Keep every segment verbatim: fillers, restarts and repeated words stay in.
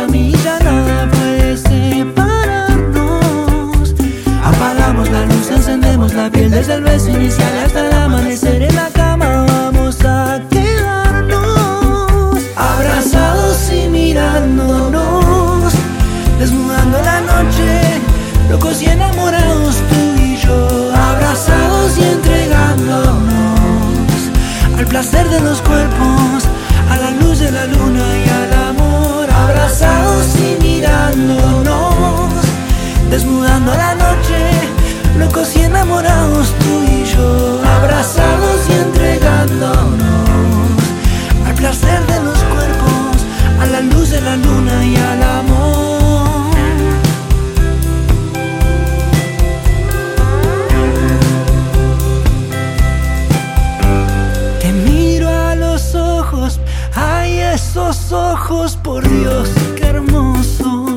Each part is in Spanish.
a mí ya nada puede separarnos. Apagamos la luz, encendemos la piel desde el beso inicial hasta el amanecer. En la cama vamos a quedarnos abrazados y mirándonos, desnudando la noche, locos y enamorados tú y yo, abrazados y entregándonos al placer de los cuerpos, a la luz de la luna y al amor. Abrazados y mirándonos, desnudando la noche, locos y enamorados tú y yo, abrazados y entregándonos al placer de los cuerpos, a la luz de la luna y al amor. Te miro a los ojos, ay, esos ojos, por Dios, qué hermosos.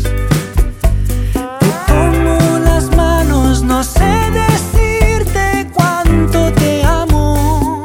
Te tomo las manos, no sé decirte cuánto te amo.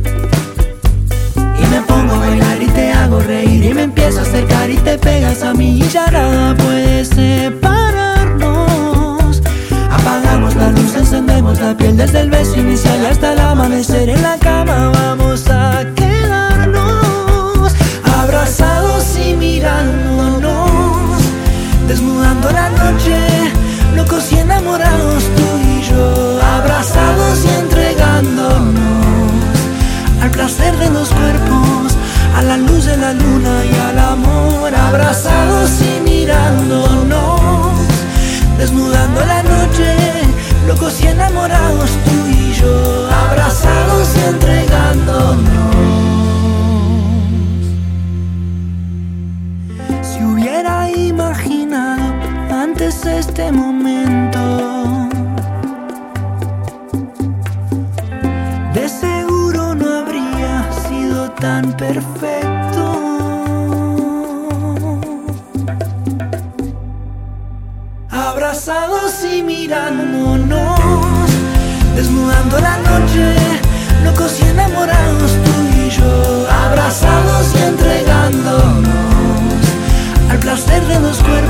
Y me pongo a bailar y te hago reír y me empiezo a acercar y te pegas a mí y ya nada puede separarnos. Apagamos la luz, encendemos la piel desde el beso inicial hasta el amanecer. En la cama vamos a quedarnos abrazados y mirándonos, desnudando la noche, locos y enamorados tú y yo, abrazados y entregándonos al placer de los cuerpos, a la luz de la luna y al amor. Abrazados y mirándonos, desnudando la noche, locos y enamorados tú y yo, abrazados y entregándonos. Si hubiera imaginado antes este momento, de seguro no habría sido tan perfecto. Abrazados y mirándonos, desnudando la noche, locos y enamorados tú y yo, abrazados y entregándonos al placer de los cuerpos,